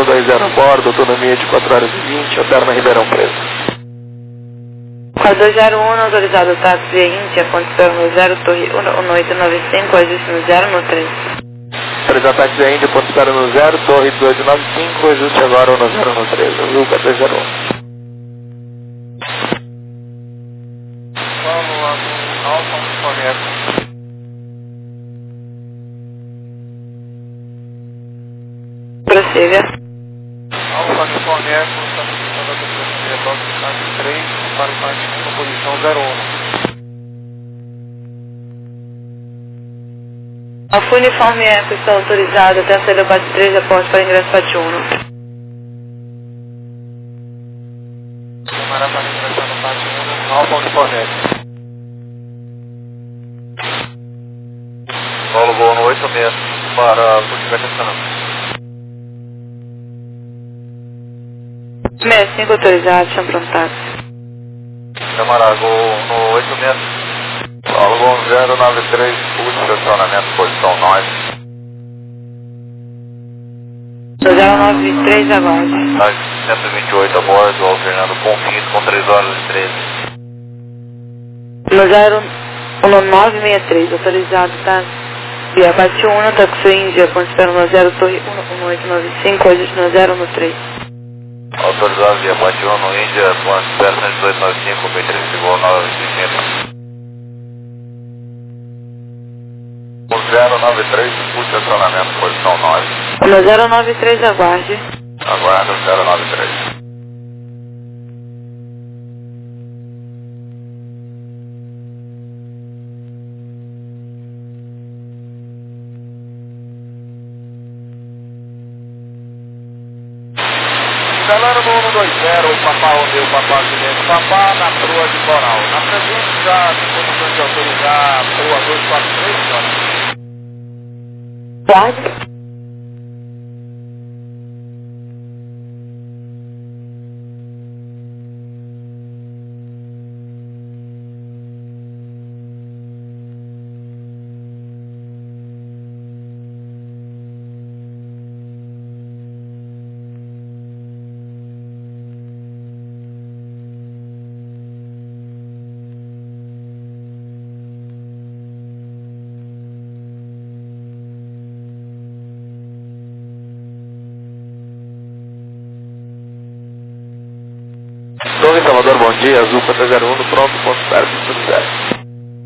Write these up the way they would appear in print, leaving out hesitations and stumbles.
420 a bordo, autonomia de 4 horas e 20, opera na Ribeirão Preto. 4201, autorizado o táxi Índia, ponto no 0, torre 1895, ajuste no 0 no 3. Autorizado táxi Índia, ponto no 0, torre 1895, ajuste agora no 0 no 3, azul 4201. Vamos lá no Alfa Uniforme Eco. Prossiga. Alfa Uniforme Eco, estamos usando a telefonia Box Táxi 3 para o táxi com posição 01. Alfa Uniforme Eco está autorizado até a saída da base 3 da porta para ingresso bate 1. Camarada para ingressar no bate 1, Alfa Uniforme Eco. Paulo Gol no 86 para Portugal estacionamento. 65 autorizado, chama para um táxi. Camarada Gol no 86. Paulo Gol 093, puxa estacionamento, posição 9. 093 aguarde. 128 a bordo, alternando com 15 com 3 horas e 13. No 963, autorizado, tá? Via bate 1, táxi Índia, ponto no 0, torre 1895, ajuste no 0 no 3. Autorizado via bate 1 no Índia, ponto 11895, B3 igual 960. 093, puxa estacionamento, posição 9. No 093 aguarde. Aguarda o 093. Galera do 120, o Papá Romeu, Papá Juliette, Papá na proa de Coral. Na presente já tem condições de autorizar a proa 243, senhora? Guarde. Torre Salvador, bom dia, azul 401, pronto, ponto 0, tudo certo.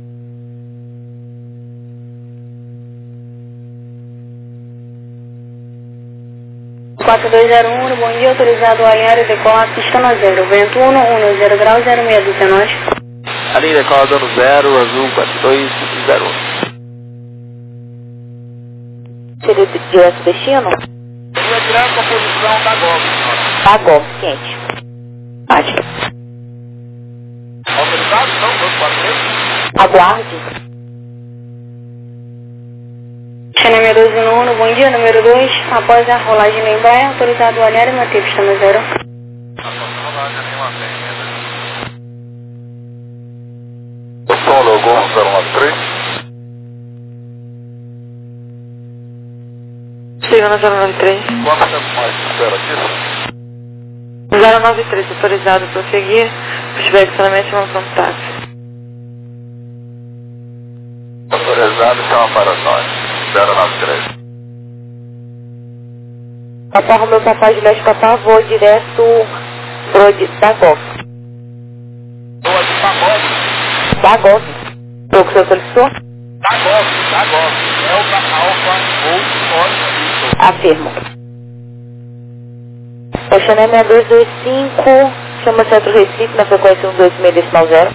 Bom dia, autorizado a alinhar e decolar pista no 0, vento 110 graus 06 do Tenote. Ali decola dando 0, azul 4201. Seria direto destino? Seria direto a posição da Golf, senhora. Tá bom, ciente. Pode. Autorizado? Não, 243. Aguarde. Número 12 no 1, bom dia, número 2. Após a rolagem na Embraer, autorizado a alinhar e manter pista no 0. Solo Gol 093. Siga no 093. Quanto tempo mais espera aqui? 093, autorizado a prosseguir. Se tiver estacionamento, vamos para um táxi. Autorizado, chama para nós. 093. Papá Romeu, Papá Juliette, Papá, vou direto da Golf. Boa de pagode. Da Golf. O que o senhor solicitou? Da Golf. É o da Alfa ou 9. Afirmo. O Chanel 6225, chama Centro Recife, na frequência 126.0.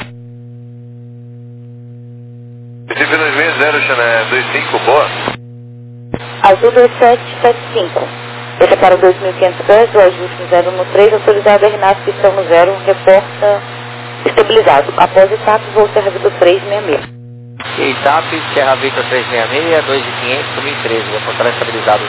Recife 260, Chanel 25, boa. Azul 2775. Deixa para 2.500 pés, o ajuste no 0 no 3, autorizado a RNAV, pistão no 0, reporta estabilizado. Após o TAP, voo Serra Vitor 366. E TAP, Serra Vitor 366, 2.500, 2013, vou encontrar estabilizado.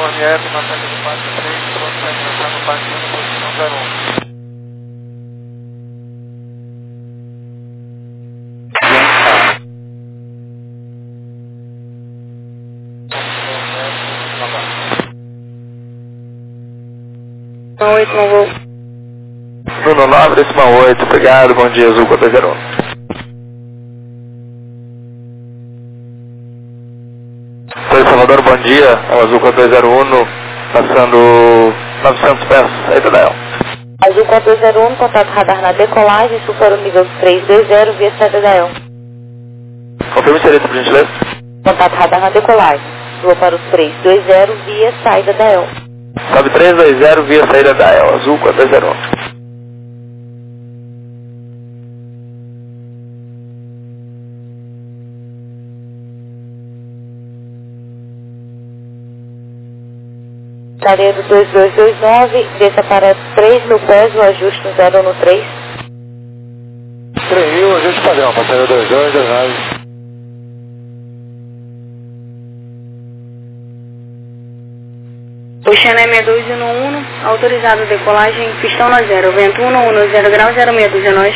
Uniforme F, na frente do Pátio 3, pronto para ingressar no Pátio 1, posição 01. Oito, não vou. Bruno 9, décima 8, obrigado, bom dia, Azul 401. Oi, Salvador, bom dia, é o Azul 401, passando 900 pés, saída da El. Azul 401, contato radar na decolagem, super o nível 320, via saída da El. Confirme o serviço, por gentileza. Contato radar na decolagem, vou para o 320, via saída da El. Sobe 320, via saída da El, Azul 401. Laredo 2229, desça para 3.000 pés, o ajuste no 0 no 3. 3.000, ajuste padrão, passageiro 2229. Oceané 6211, autorizado decolagem, pistão na 0, vento 110 graus, 0612 nós.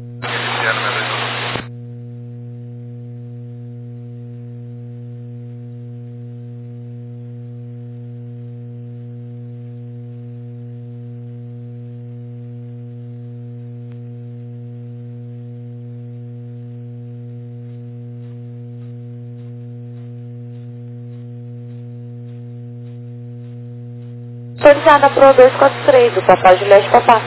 Autorizada Pro 243, do Papai Juliette Papá.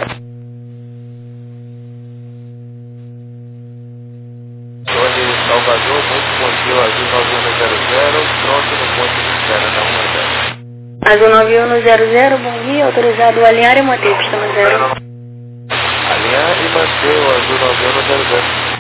Torre Salvador, muito bom dia, Azul 9100, pronto no ponto de espera, da 1 Azul 9100, bom dia, autorizado alinhar e manter, pista no 0. Alinhar e manter o Azul 9100.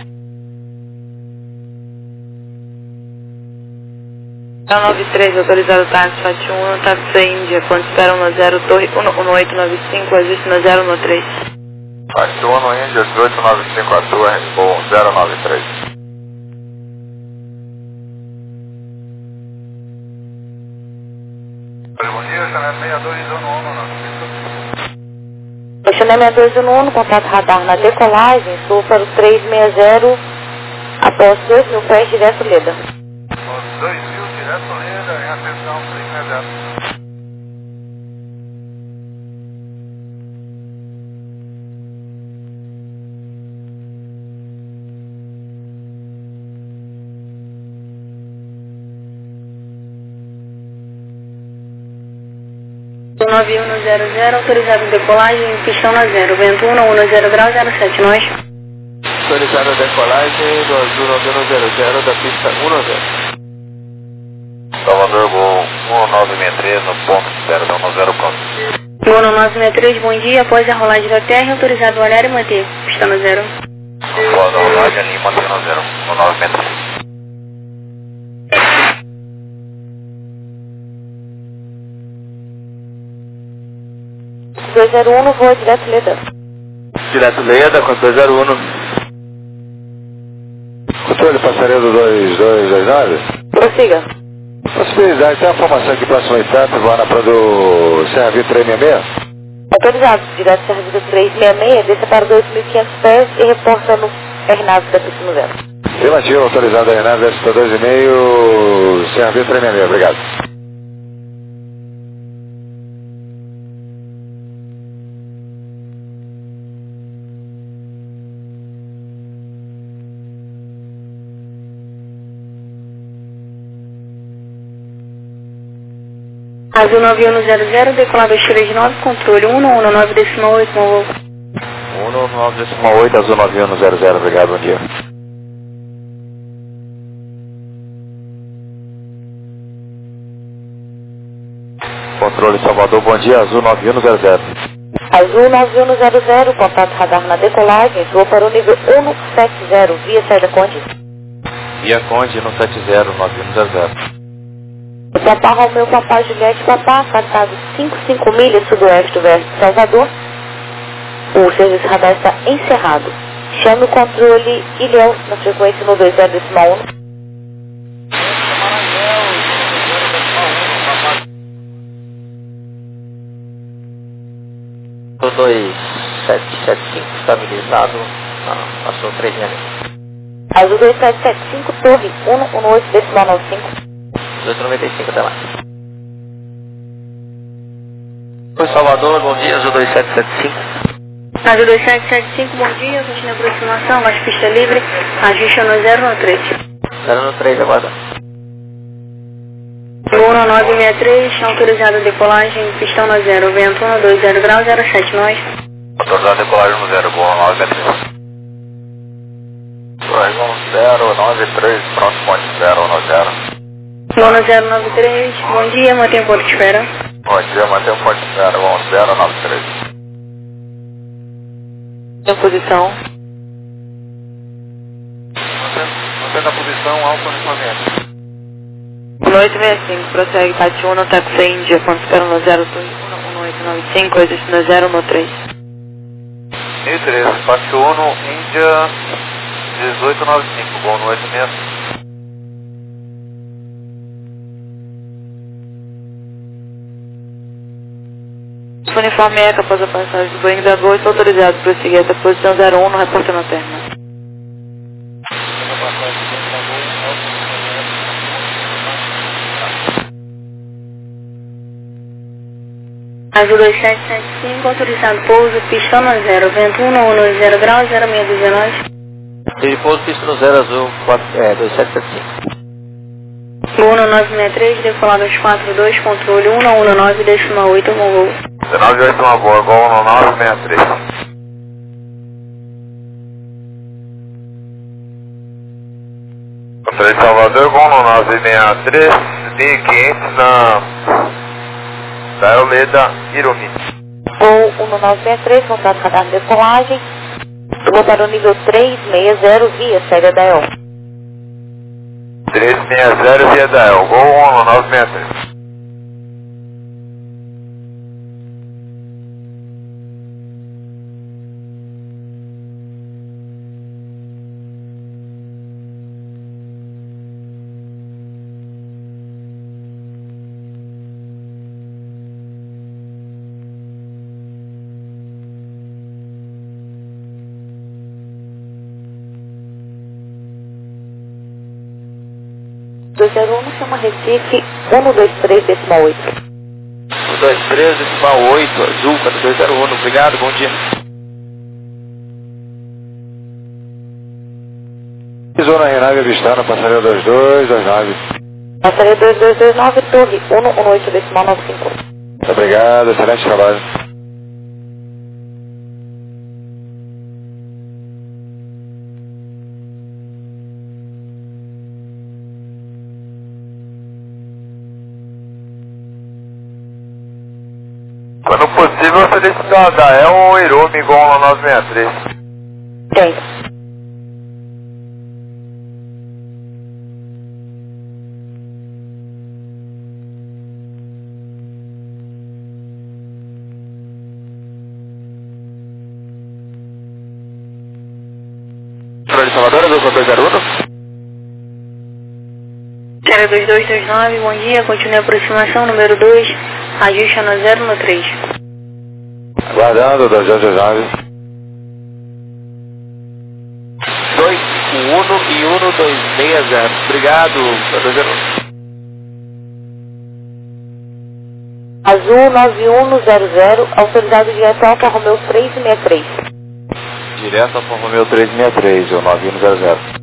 93, autorizado táxi Fatiuna, táxi Índia, quando esperam no 0, torre 1895, ajuste no 0 no 3. Fatiuna, Índia, 1895, a torre, bom, 093. Bom dia, Chanel 6211, Chanel 6211, contato radar na decolagem, sul para o 360, após 2.000 pés, direto Leda. 2.000, direto Leda, em atenção, 360. Azul 9100, autorizado decolagem, pistão na 0, vento 110 graus, 07 nós. Autorizada a decolagem do Azul 9100 da pista 10. Salvador, voo 1963 no ponto de 0, 10 ponto. Voo 963, bom dia, após a rolagem da terra, autorizado olhar e manter, pista no 0. Após a rolagem ali, mantendo no 0, no 963. 201, voa direto Leda. Direto Leda, com 201. Controle passaredo 2229. Prossiga. Possibilidade, tem a formação aqui próxima etapa, voando para do Serra Vitor 366. Autorizado, direto Serviço 366, desça para 2.500 pés e reporta no Hernado da pista no 0. Afirmativo, autorizado a Hernado, desce para 2,5, Serra Vitor 366, obrigado. Azul 9100, decolado 239, controle 119 décima 8, não vou. 119,8, Azul 9100, obrigado, bom dia. Controle Salvador, bom dia, Azul 9100. Azul 9100, contato radar na decolagem, voa para o nível 170, via saída Conde. Via Conde no 70, 9100. Papá Romeu, Papá Juliette, Papá, afastado 55 milhas sudoeste verso Salvador. O serviço radar está encerrado. Chame o controle Ilhéus na frequência no 20,1. 2775, estabilizado, passou 366. Azul 2775, torre 118,95. 1895, até lá. Oi, Salvador, bom dia, Azul 2775. Azul 2775, bom dia, continua a aproximação, mais pista livre, ajuste no 013. 013, aguarda. 1963, autorizada a decolagem, pistão no 0, vento 120 graus, 07 nós. Autorizado a decolagem no 0, Gol 963. Correção 093, próximo ponto 090. Lona 093, bom dia, mantém o ponto de espera. Bom dia, mantém o ponto de espera, Gol 093. Em posição. Mantendo a posição, alto uniformamente. 1865, prossegue Tatiuna, táxi Índia, ponto espera no 01895, existe no 013. 1013, Pátio 1, Índia 1895, Gol 865. Uniforme ECA após a passagem do Boeing da Gol, está autorizado para prosseguir essa posição 01 no repórter na terra. Azul 2775, autorizado pouso, pistão no 0, vento 110 graus, 0619. Ele pouso, pista no 0, Azul 2775. Gol 963, decolado aos 42, controle 119, décima 8, com gol. 1981, boa, Gol 963. Controle de Salvador, Gol 963, 1500 da Aeroleda Irumi. Gol 1963, contato radar de decolagem. Vou para o nível 360 via saída da EL. 360 via da EL, Gol 963. Chama Recife 123,8. 123,8, Azul 4201, obrigado, bom dia. Zona Renave avistando, passageiro 2229. Passageiro 2229, torre 118,95. Muito obrigado, excelente trabalho. Quando possível, solicitar da EL ou Irumi, Gol 963. Tem. Controle de Salvador, Azul 4201. 02229, bom dia, continue a aproximação, número 2, ajuste no 013. Aguardando, 2229. 251 e 1260, obrigado, 201. Azul 9100, autorizado direto Alfa Romeo 363. Direto Alfa Romeo 363, o 9100.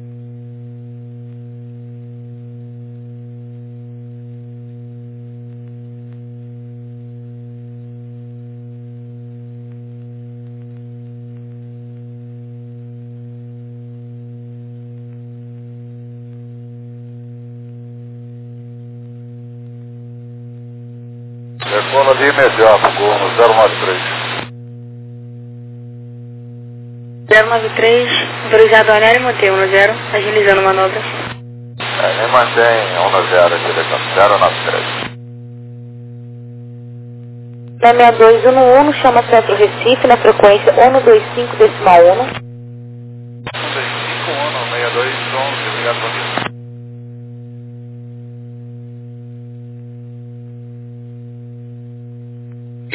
Telefone de imediato, Gol no 093. 093, autorizado a olhar e manter 10, agilizando manobras. Me mantém 10, direção 093. Na 6211, chama Centro Recife, na frequência 125,1. 125, 6211, obrigado por isso.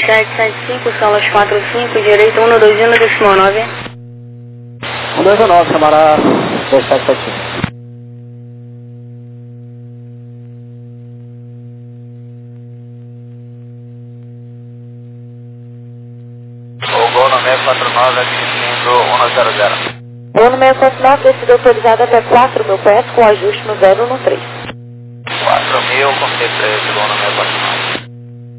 12775, solas 45, direito 121, 129, Samará 2775. O gol no 649 admitindo 100. Voo no 649, descida autorizada até 4.000 pés com ajuste no 013. 4.000 com C13, gol no 649.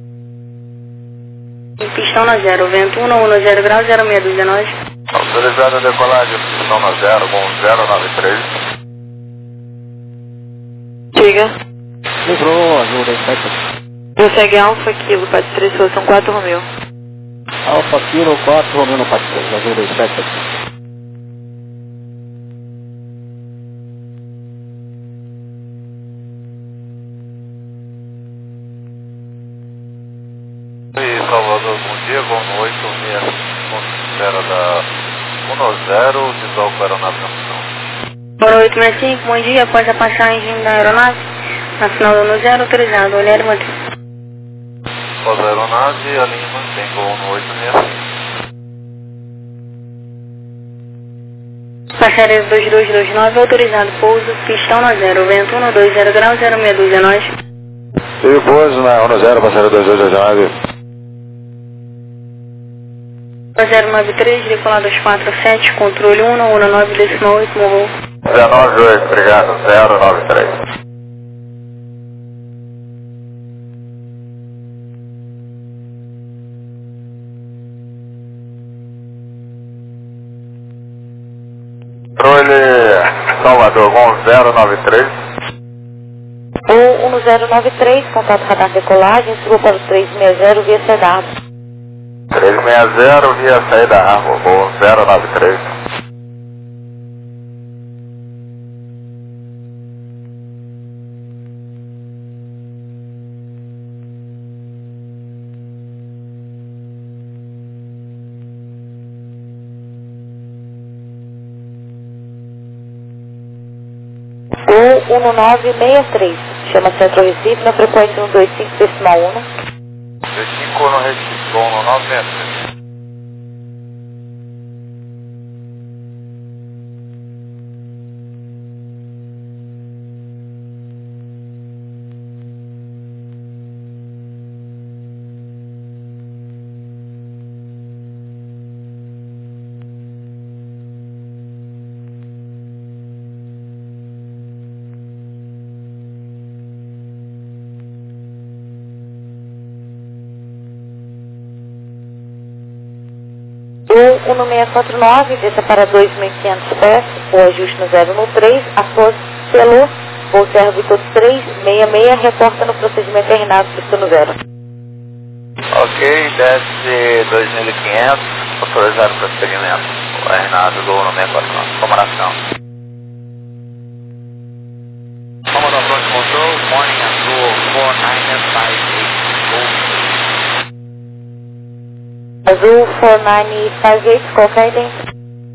Pistão na 0, vento 110 graus, 0619. Autorizada a decolagem, pistão na 0, com 093. Diga. Livrou, azul 2775. Prossegue Alfa Kilo, 43, são 4.000. Alfa Kilo 4, Romeo no 43, azul 2775. Salvador, bom dia, gol no 86, espera da 10, visual com a aeronave na função. Bora 865, bom dia, após a passagem da aeronave, na final do 10, autorizado, olhar e manter. Após a aeronave, a linha mantém gol no 86. Passageiro 2229, autorizado, pouso, pistão na 0, vento 120 graus, 0619. E pouso na 10, passageiro 2229. 093, decolado aos 47, controle 119, decimal 8, morrou. 098, obrigado, 093. Controle Salvador, com 093. Voo 1093, contato radar decolagem, suba para o 360 via Sedar. 360 via saída Armo, voo 093. Voo 1963, chama Centro Recife, na frequência 125, decimal 1. 25 no Recife, gol no 963. Voo 1649, desça para 2.500 pés, o ajuste no 013, após selou, voo Serra Vitor 366, reporta no procedimento RNAV pistão 0. Ok, desce 2.500, autorizado para prosseguimento. O RNAV, gol no 649, comemoração. Commodore Front Control, morning azul 4958, Azul 4958, qualquer idência.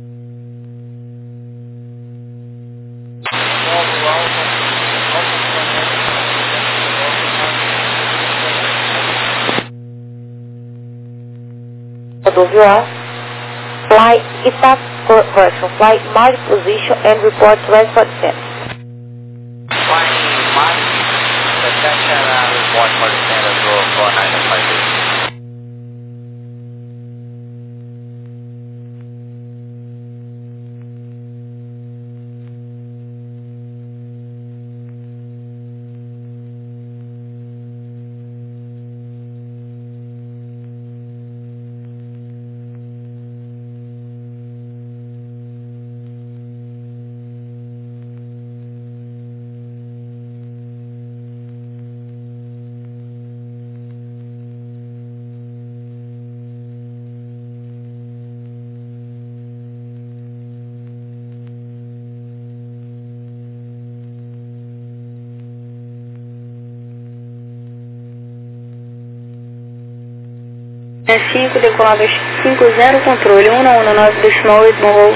WR, flight staff correction, flight mark position and report transport center. Flying Mark, attention report for the standard row 4958. É 5, decolado aos 50, controle 119, decimal 8, morrou.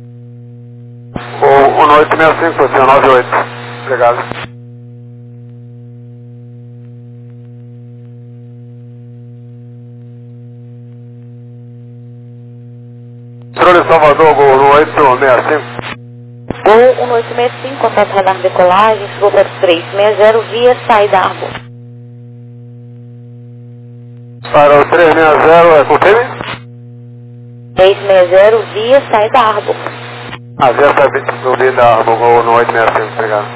O 1865, posição 98. Obrigado. Controle Salvador, Gol 1865. Gol 1865, contato radar decolagem, chegou para 360 via saída Arbor. Para o 360, é confirme? 360 via saída Arbor. Via saída do Vida Arbor, Gol 1865, obrigado.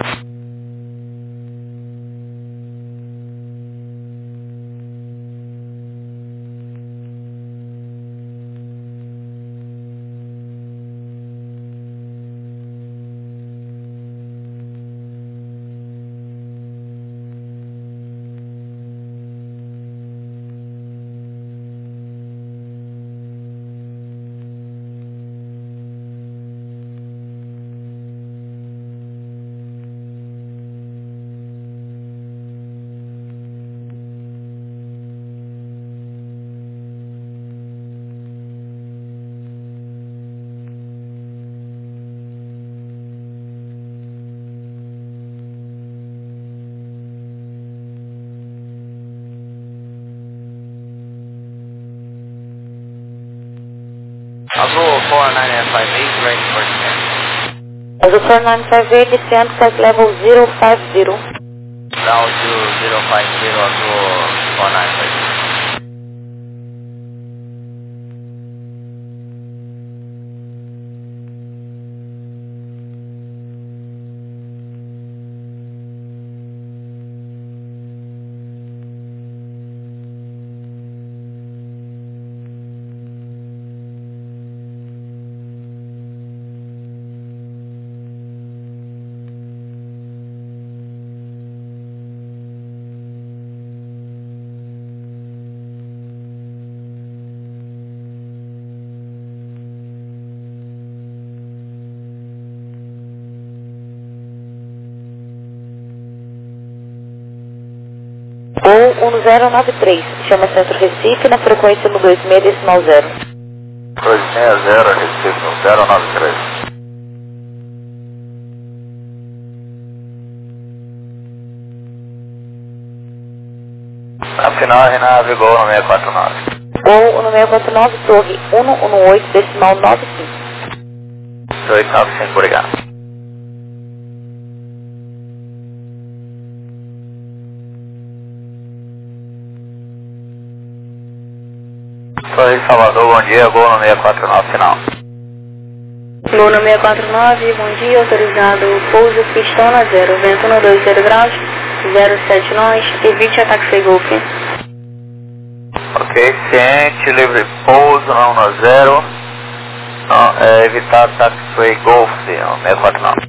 Azul 4958, ready for descent. Azul 4958, descend, flight level 050. Down to 050, Azul 4958. Gol 1093, chama Centro Recife na frequência no 26.0. 260, Recife, 093. Na final, Renave, Gol no 649. Gol 1649, torre 118.95. 895, obrigado. Oi, Salvador, bom dia, Gol no 649, final. Gol no 649, bom dia, autorizado pouso pistona 0, vento no 20 graus, 07 nós, evite ataque sem golpe. Ok, ciente, livre pouso, não no 0. Evitar ataque foi Golf, 649.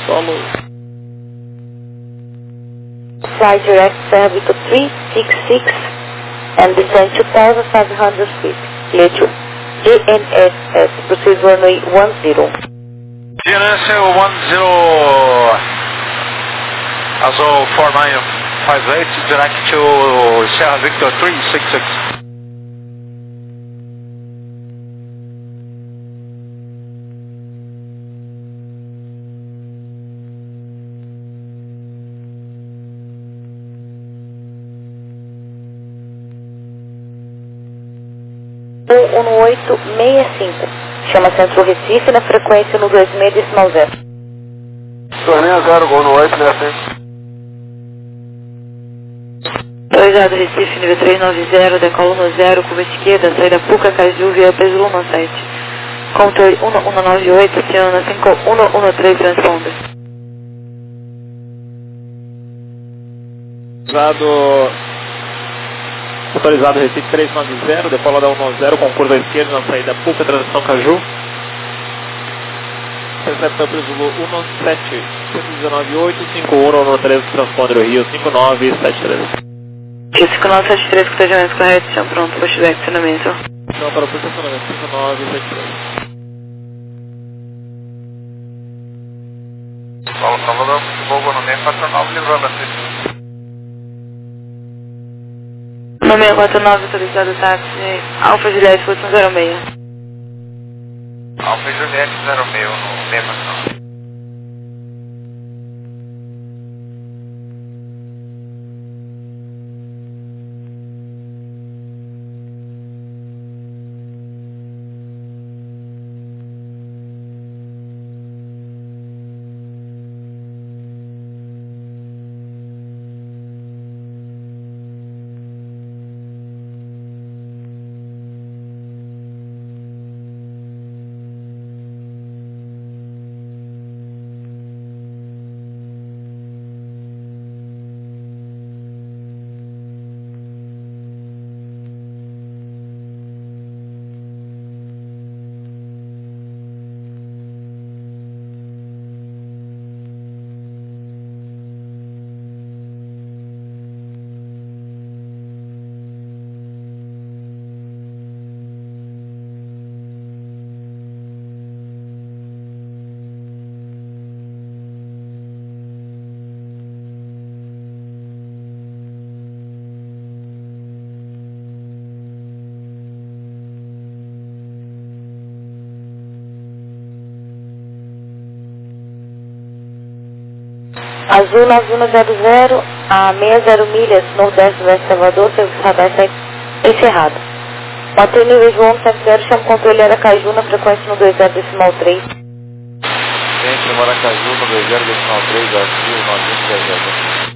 solo. Fly direct Serra Victor 366 and descend 2,500 feet. Clear to GNSS. Proceed runway 10. GNS 10, Azul 4958, direct to Serra Victor 366. Um 1865. Chama Centro Recife na frequência no 26,0. Torneio 0, gol no 8, né? 2 Recife, nível 390, decolo no 0, curva esquerda, saída Puca, Caju, via Peso Luma 7. Controle 1198, Oceana 5113, transponder. Autorizado Recife 390, decola da 190 com curva esquerda na saída Puca, transição Caju. Recepção para o Zulu 17, 119.8, 5113, transponder Rio 5973. Rio 5973, que esteja mais correto, estão pronto, pushback, estacionamento. Então para o estacionamento 5973. Paulo Salvador, Futebol no MEI 49, livrando a sexta. No 649, autorizado táxi, Alfa Juliette, Fulton 06. Alfa Juliette 06 no MEI 49. Azul 9100 a 60 milhas, nordeste do Oeste Salvador, serviço radar está encerrado. Mantém nível de 170, chama o controle Aracaju na frequência no 20,3. Gente, Maracaju no 20,3, Brasil 910.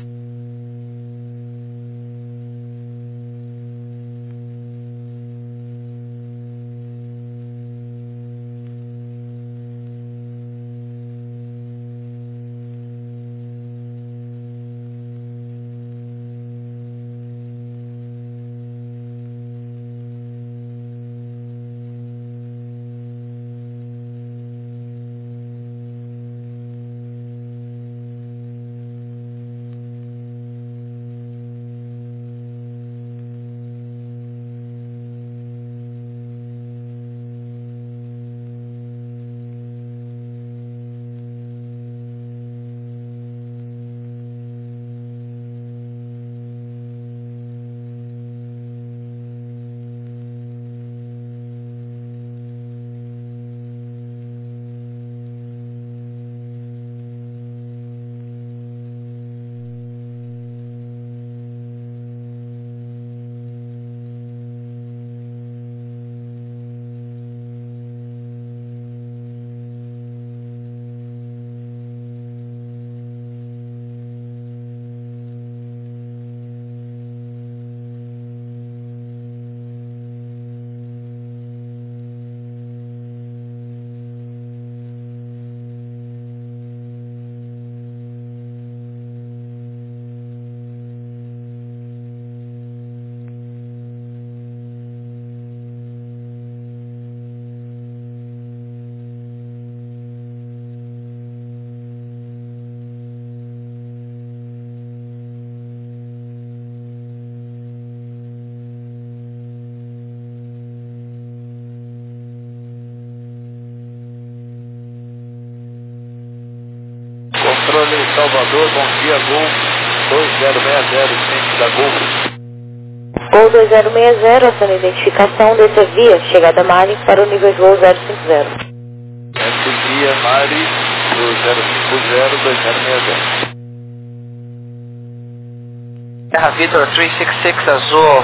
Salvador, bom dia, Gol 2060, centro da Gol. Gol 2060, essa é a identificação dessa via, chegada a Mali para o nível de voo 050. Essa via Mali do 050-2060. Terra Vitor 366 Azul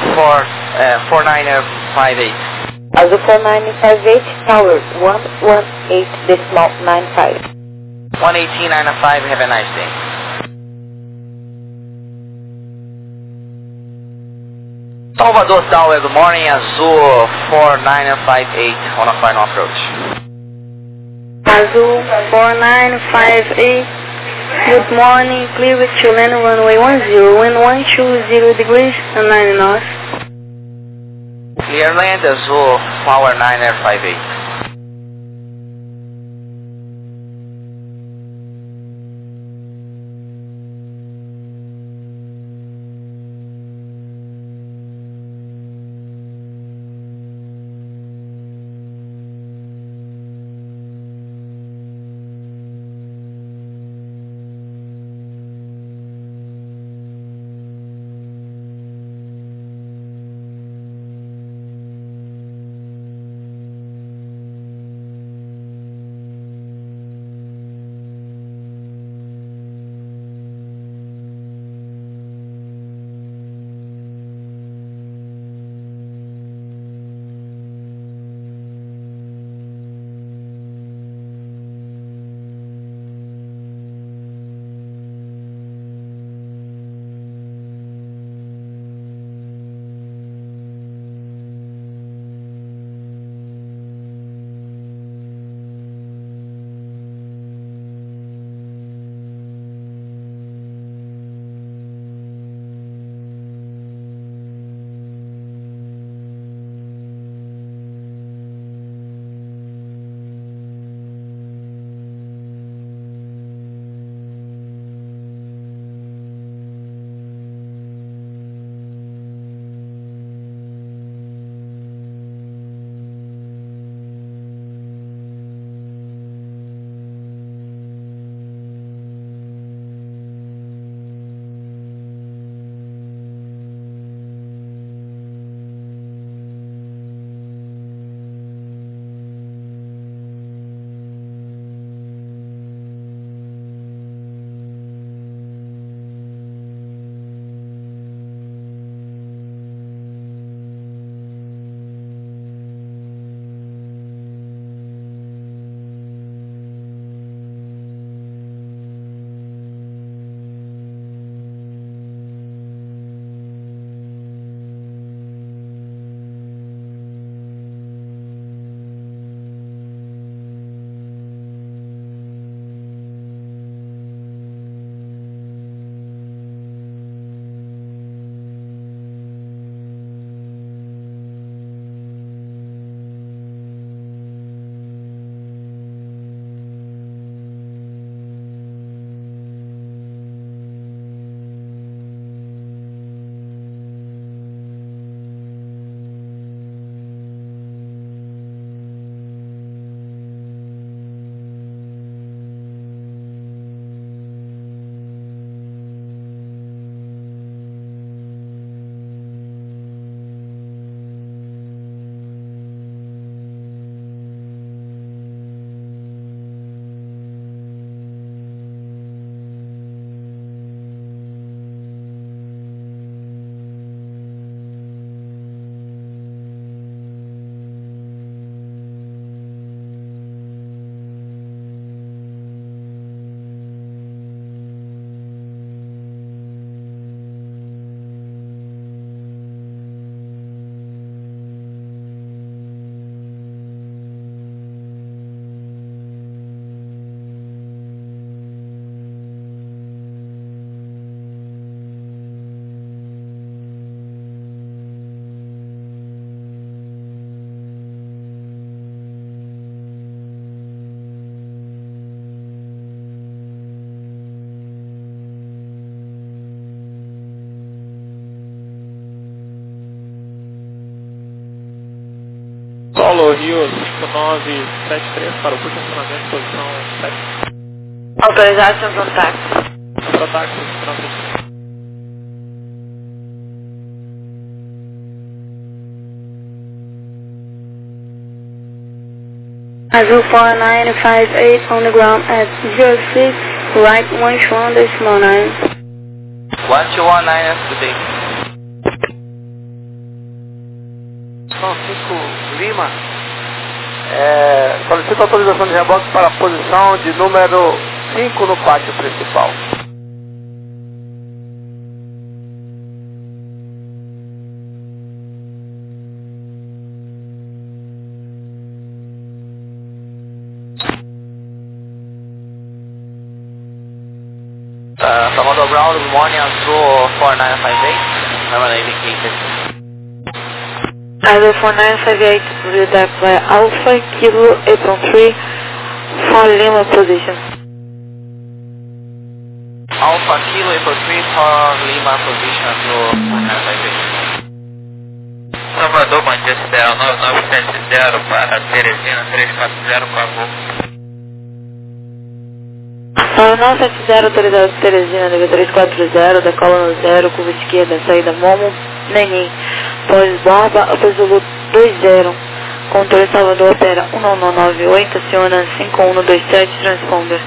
4958. Azul 4958, Tower 118.95. 11895, have a nice day. Salvador Tower, good morning, Azul 4958 on a final approach. Azul 4958, good morning, clear with Chileno runway 10, wind 120 degrees and 90 knots. Clear land, Azul Power 958. Solo Rio 5973 para o funcionamento, posição 7. Autorizado seu contato. Para táxi, translate. Azul 4958 on the ground at 06, right 121.9. 119 today. São 5 Lima. Solicito autorização de reboque para a posição de número 5 no pátio principal. Commander Brown, good morning, Azul 4958. I'm an indicator. Azul 4958, redirect via Alpha Kilo Apron 3 for Lima position. Alpha Kilo April 3 for Lima position, Azul 4958. Salvador, Manchester 9970 para Teresina 340 com a Gol. 970 autorizado Teresina, nível 340, decola no 0, curva esquerda, saída Momo, Nenim, pós-borba, Upper Zulu 20, controle Salvador opera 1998, aciona 5127, transponder.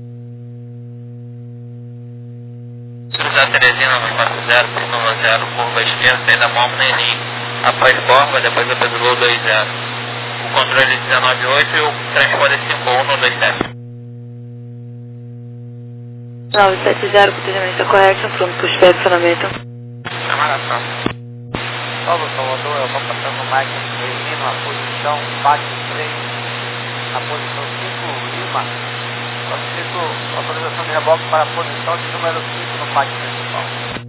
Autorizado Teresina 940, 390, curva esquerda, saída Momo, Nenim, após borba, depois Upper Zulu 20. O controle 198 e o transponder 5127. 970, protegimento está correto, pronto para o inspecionamento. Preparação. Salvador, eu vou passando o Mike Teresina, a posição pátio 3, a posição 5 Lima. Solicito autorização de reboque para a posição de número 5 no pátio principal.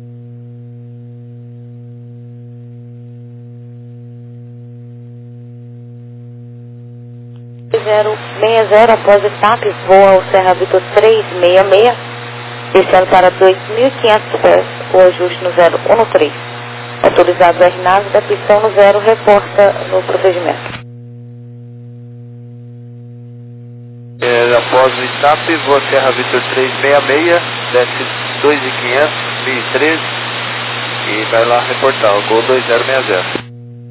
060 após etapas, voa ao Serra Vitor 366, descendo para 2.500 pés, o ajuste no 013. Autorizado a RNAV da pistão no 0, reporta no procedimento. Após o estape, voa Serra Vitor 366, desce 2.500, 1013 e vai lá reportar o Gol 2060.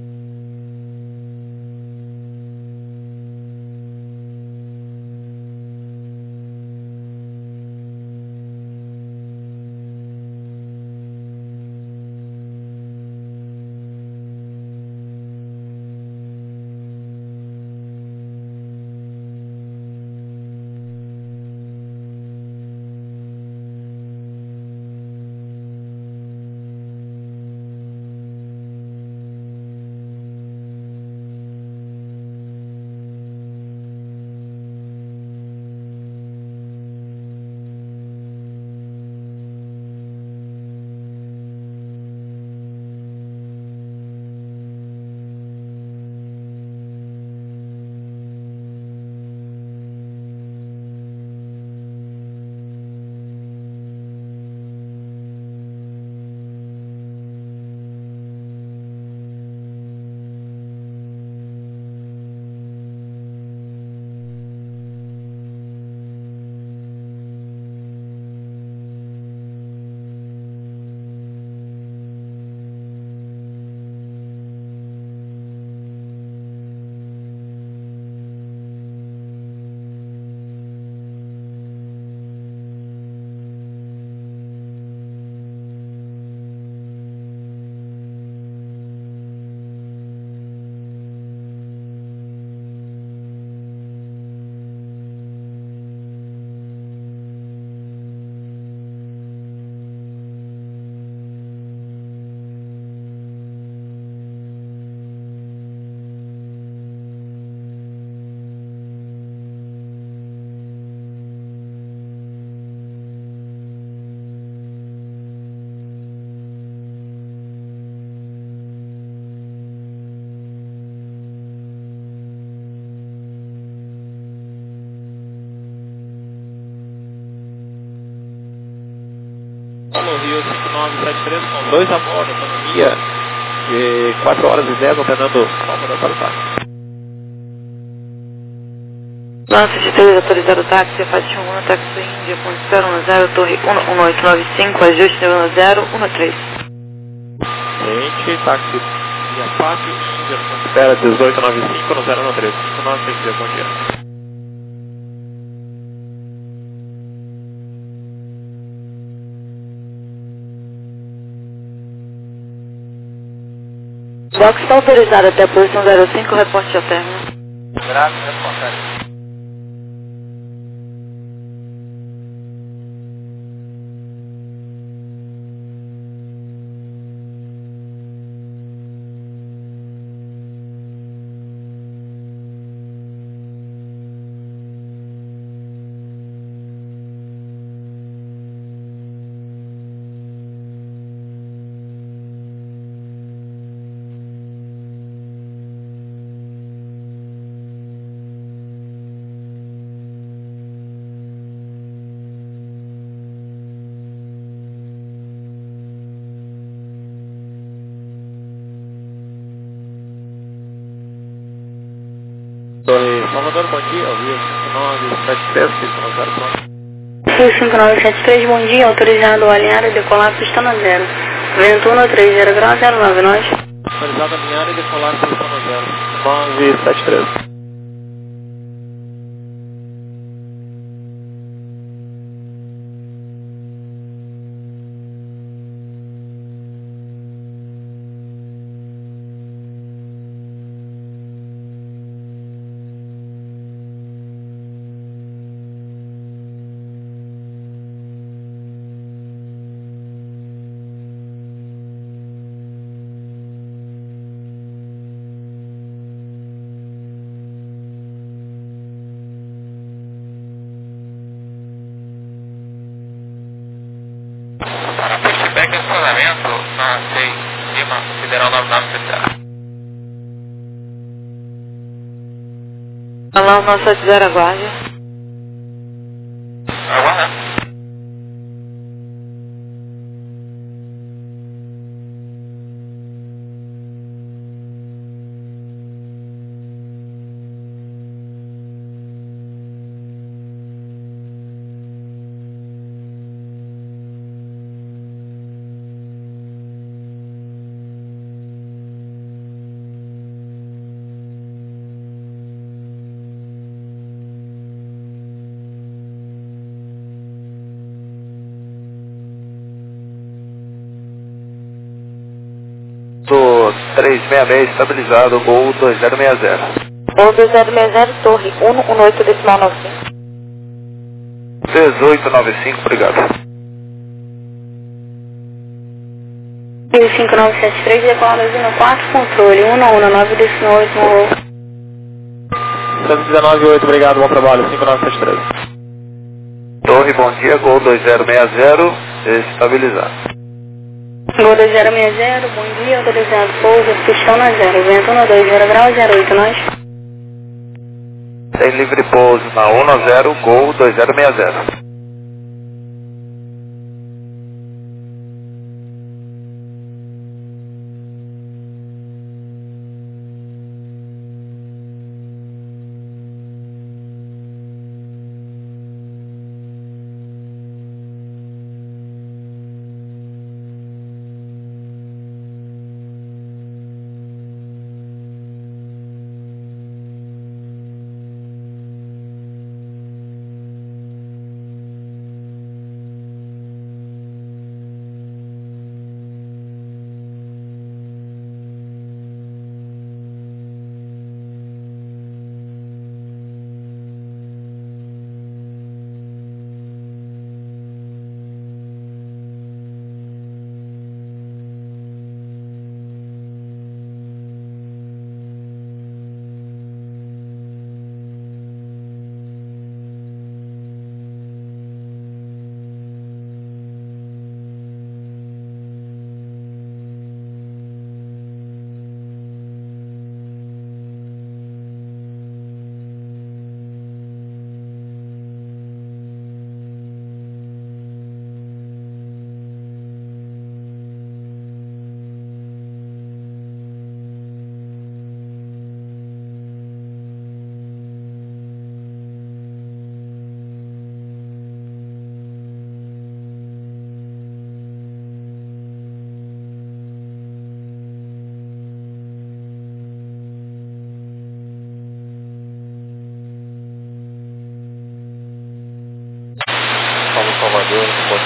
Paulo Rio 5973 com 2 a bordo, autonomia de 4 horas e 10, operando Salvador para o táxi. Lança de 3, autorizado o táxi, Faixa 1, táxi Índia, ponto 010, torre 11895, ajuste 01013. Gente, táxi via PAC, Índia, espera 1895 no 013. 5963, bom dia. Box está autorizado até a posição 05, reporte ao término. Graças, reportagem. Torre Salvador, bom dia, Rio 5973, pistão 0 pronto. Rio 5973, bom dia, autorizado a alinhar e decolar pistão 0. Vento 130 graus, 09 nós. Autorizado a alinhar e decolar pistão 973. Pushback e acionamento na 6, Lima, Federal 9960. Alô, 970, aguarde. Aguarda. Do 366 estabilizado, Gol 2060. Gol 2060, torre 118,95. 1895, obrigado. Rio 5973, decolar usina 4, controle 119 19 no voo. 119,8, obrigado, bom trabalho, 5973. Torre, bom dia, Gol 2060, estabilizado. Gol 2060, bom dia, autorizado pouso, pistão 0. Vento 120 graus, 08 nós. Tem livre pouso na 10, Gol 2060.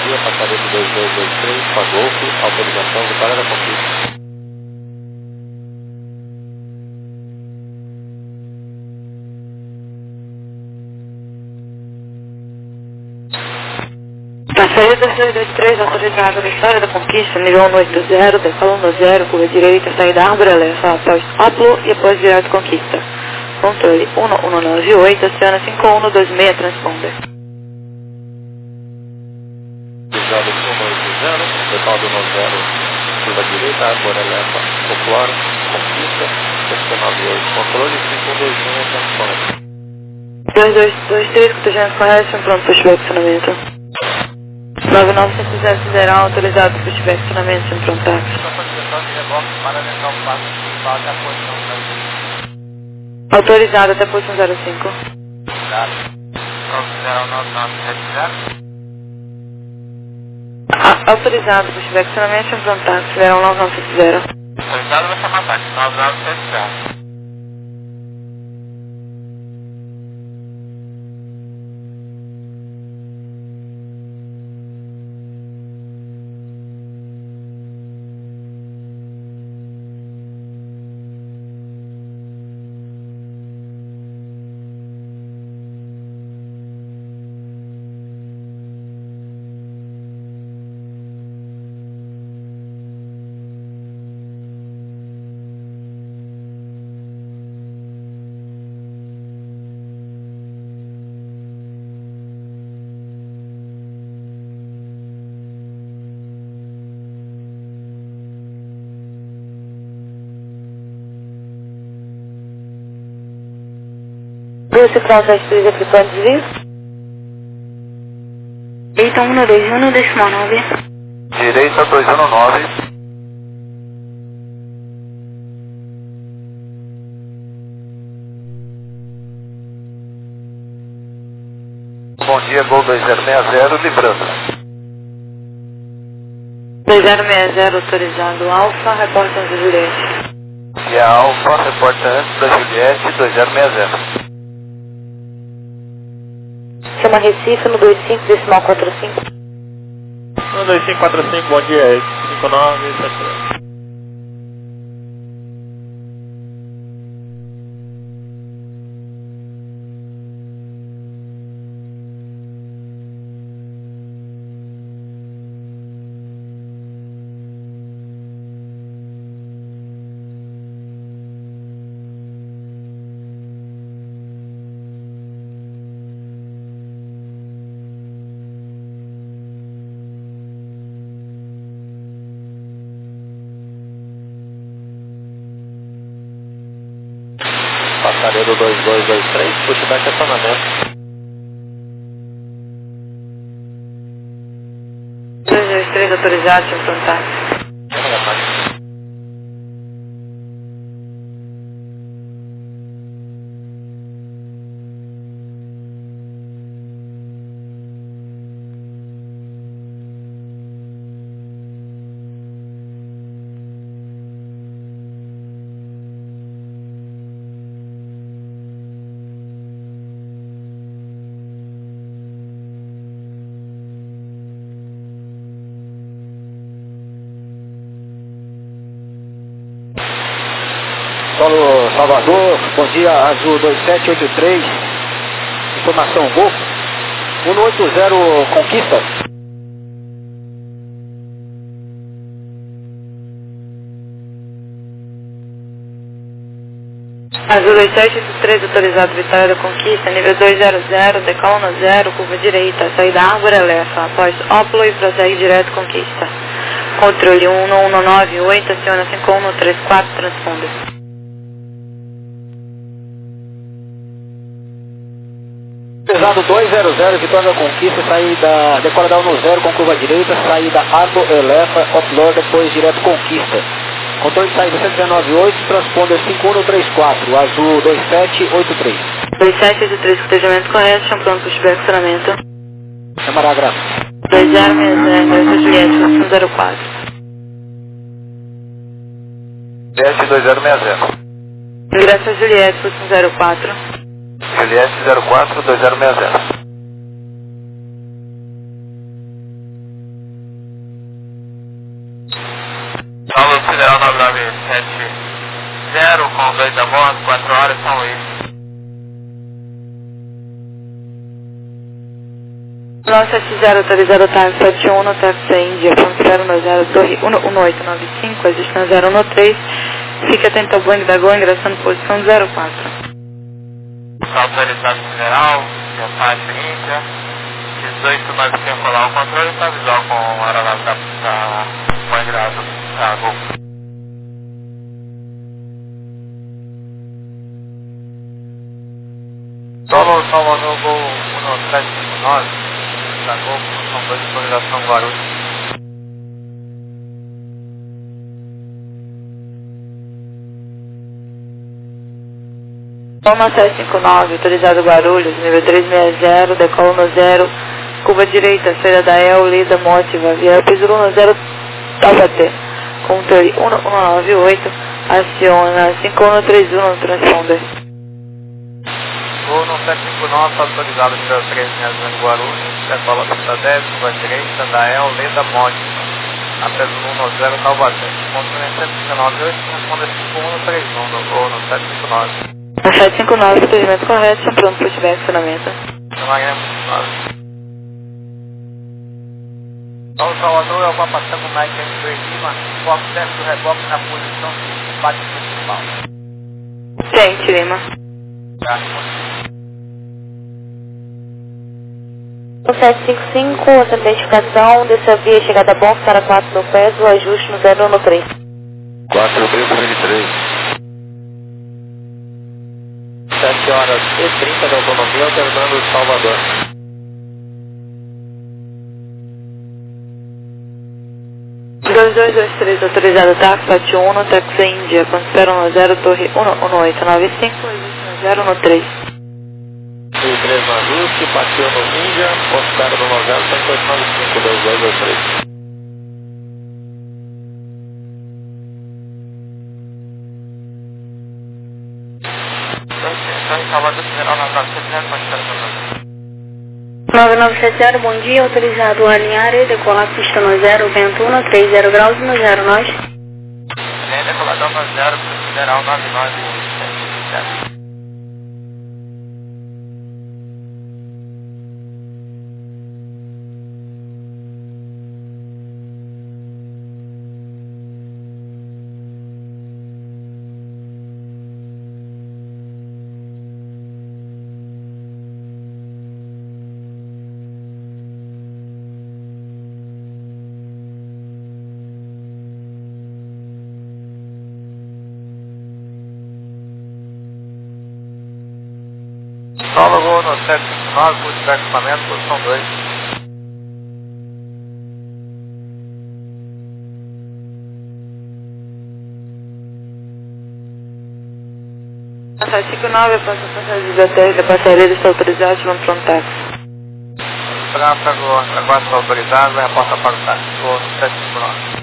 dia, passaredo 2223, com a Golf, autorização, Vitória da Conquista. Passageiro 2223, autorizado, Vitória da Conquista, nível 180, decolando 0, curva direita, saída Árvore Alefa, após Aplo e após direto Conquista. Controle 1198, aciona 5126, transponder. Visado 180, decolando 0, curva direita, Árvore Alefa, Folclore, Conquista, 98, controle 5126, transponder. 2223, cotejando correto, pronto para o acionamento. 9950 Federal, autorizado para o acionamento, sem pronto táxi. Autorização de reboque para adentrar o passo principal até a posição 05. Autorizado até a posição 05. Dado. 9970. Autorizado para o acionamento, sem pronto táxi, Federal 9970. Autorizado vai chamar táxi, 9970. Você fraude as três aplicando desvio? Direita 121, decimal 9. Direita 219. Bom dia, Gol 2060, livrando. 2060, autorizado Alfa, reporta antes da Juliette. E a Alfa reporta antes da Juliette 2060. Chama Recife no 25, decimal 45. 12545, bom dia, 5973. Passaredo 2223, pushback acionamento. 223, autorizado, sem pronto táxi. Solo Salvador, bom dia, Azul 2783, informação Golf, 180 Conquista. Azul 2783, autorizado Vitória da Conquista, nível 200, decolando 0, curva direita, saída Árvore Alefa, após Ópolo e prossegue direto Conquista. Controle 1198, aciona 5134, transponder. Pesado 200, Vitória da Conquista, saída, decola da 10 com curva direita, saída Árvore Alefa, Offload, depois direto Conquista. Controle de saída 1198, transponder 5134, Azul 2783. 2783, cotejamento correto, chão pronto para o acionamento. Camarada Graça. 2060, Juliette, 104. Juliette 2060. Ingresso a Juliette, 104. Juliette 04 2060. 0 com 2 a bordo, 4 horas, São Luís. 970 autorizado táxi 71 no táxi Índia, ponto 090, torre 1895, existência 013, fique atento ao Boeing da Gol, ingressando posição 04. Está autorizado geral, já faixa Índia, 18 nós circular o controle, está visual com a aeronave da Boeing da Gol. Solo Salvador Gol 1759, da Gol, são 2 de autorização Guarulhos. Toma 759, autorizado Guarulhos, nível 360, decola no 0, curva direita, saída da El, Lida, Mótiva, via Pisuru no 0, Taubaté, controle 1198, aciona 5131 no transponder. Gol 759, autorizado nível 360 Guarulhos, decola pista 10, curva direita, da El, Lida, Mótiva, até 110, Taubaté, controle 759, responde 5131 no Gol 759. A 759, procedimento correto, está pronto para o feedback, acionamento. Paulo Salvador é o Papa Tango Mike M2 Lima, foco certo do reboque na posição de bate principal. Gente, Lima. Tá. 755, essa identificação dessa via chegada a bom, para 4 no pés, o ajuste no 013. 4333. 7 horas e 30 da autonomia, alternando Salvador. Dois 223, autorizado táxi, bate 1 no táxi Índia, quando espera no 0, torre 11895, existe no 0 no 3. 3 no ajuste, partiu no Índia, considero no 90, 5895, 2223. Salvador Federal na Praça 70, pode estar falando. 9970, bom dia, autorizado a alinhar e decolar pista no 0, vento 1, 30 graus no 0, nós. Nem decolador no 0, Federal 9977. Solo Gol no 759, busca equipamento, posição 2. A 759, a passageira de BTR da passageira está autorizada, vamos para um táxi. Praça Gol, negócio está autorizado, vai a porta para o táxi. Gol no 759.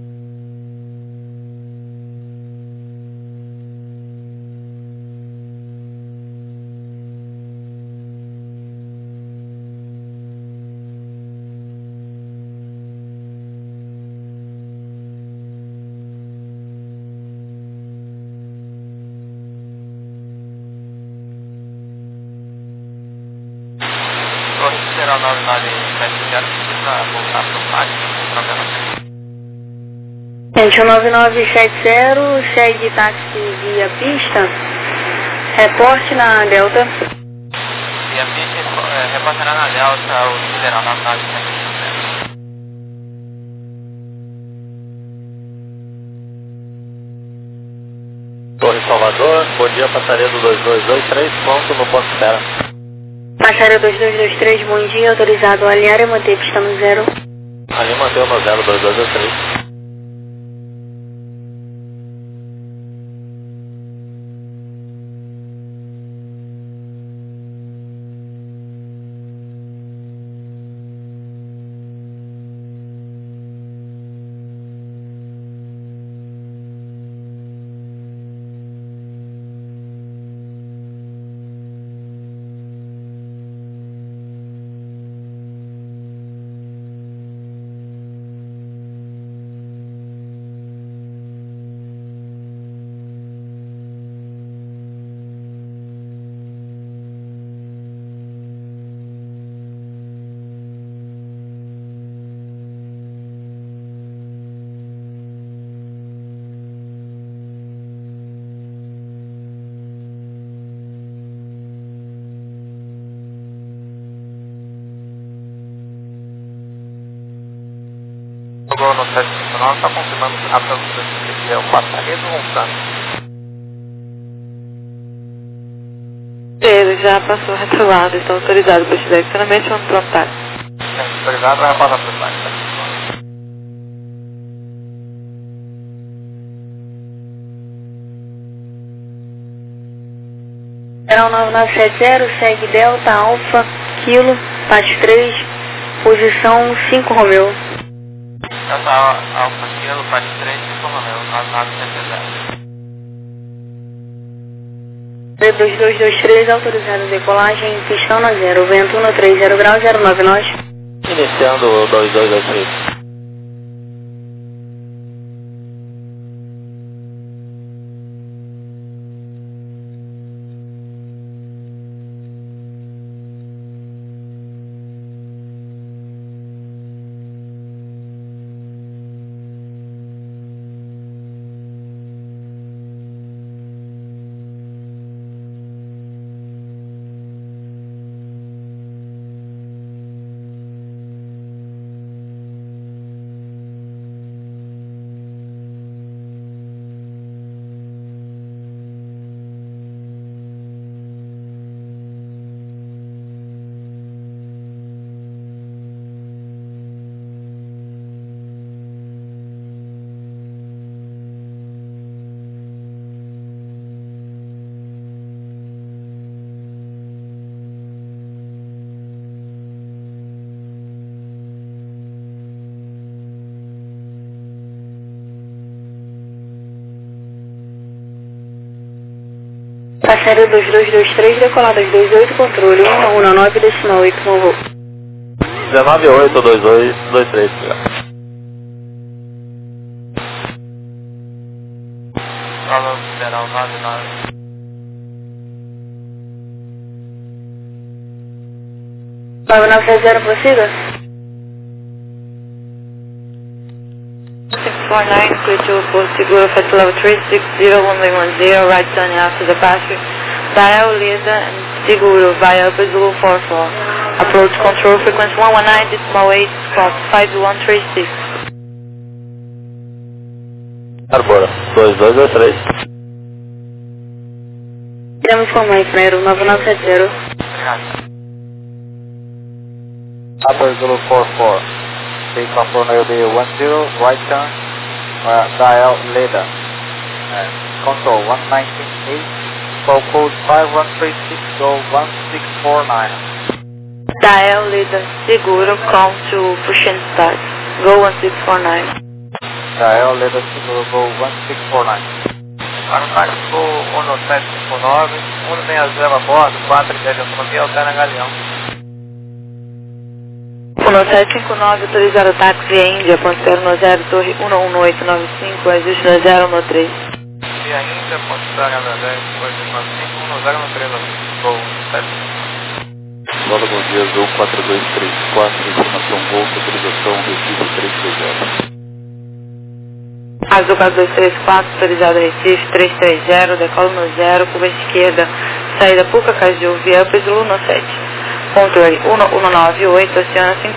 Torre Federal 9970, precisa voltar para o pátio, sem problema. Gente, 9970, segue táxi via pista, reporte na Delta. E a pista reportará na Delta, o Federal 9970. Torre Salvador, bom dia, passageiro do 2223, pronto no ponto espera. Passageiro 2223, bom dia, autorizado a alinhar e manter pista no 0. Ali manteve no 02223. Control no 759, está confirmando a produção de o passageiro montando. Ele já passou retrolado, está autorizado para estiver extremamente no prontário. Autorizado, vai passar para o site, tá? Era 9970, segue Delta, Alfa, Kilo, parte 3, posição 5 Romeu. Delta Alfa Kilo, parte 3, 5 Romeu, 9970. 2223, autorizado decolagem, pistão na 0, vento 130 graus, 09 nós. Iniciando o 2223. Passageiro 2223, decoladas 28, controle 119, decimal 8, no voo. 1982223. Valor federal 99. 9970, prossiga. 649, clear to Porto Seguro, flight level 360, runway 10, right turn after departure. Dial Lida and Seguro via Upper Zulu 44. Approach control frequency 119, decimal 8, Scott 5136. Arbora, 2223. Iremos informar em primeiro, 9970. Obrigado. Upper Zulu 44. Take off runway 10, right turn, dial Leda. Control 198, call code 5136, go 1649. Dial Lida Seguro, come to push and start. Go 1649. Dial Leda Seguro, go 1649. Para o táxi 1759, 160 a bordo, 4 de autonomia, alterna Galeão. 1759, autorizado táxi via Índia, ponto 010, torre 11895, ajuste no 013. Via Índia, ponto 010, depois de 95, 1013, voo 7. Fala, bom dia, Azul 4234, informação Golfo, autorização Recife 330. Azul 4234, autorizado Recife 330, decolo no 0, curva esquerda, saída Pucacaju, via Upper Zulu no 7. Controle 1198, Oceano 5.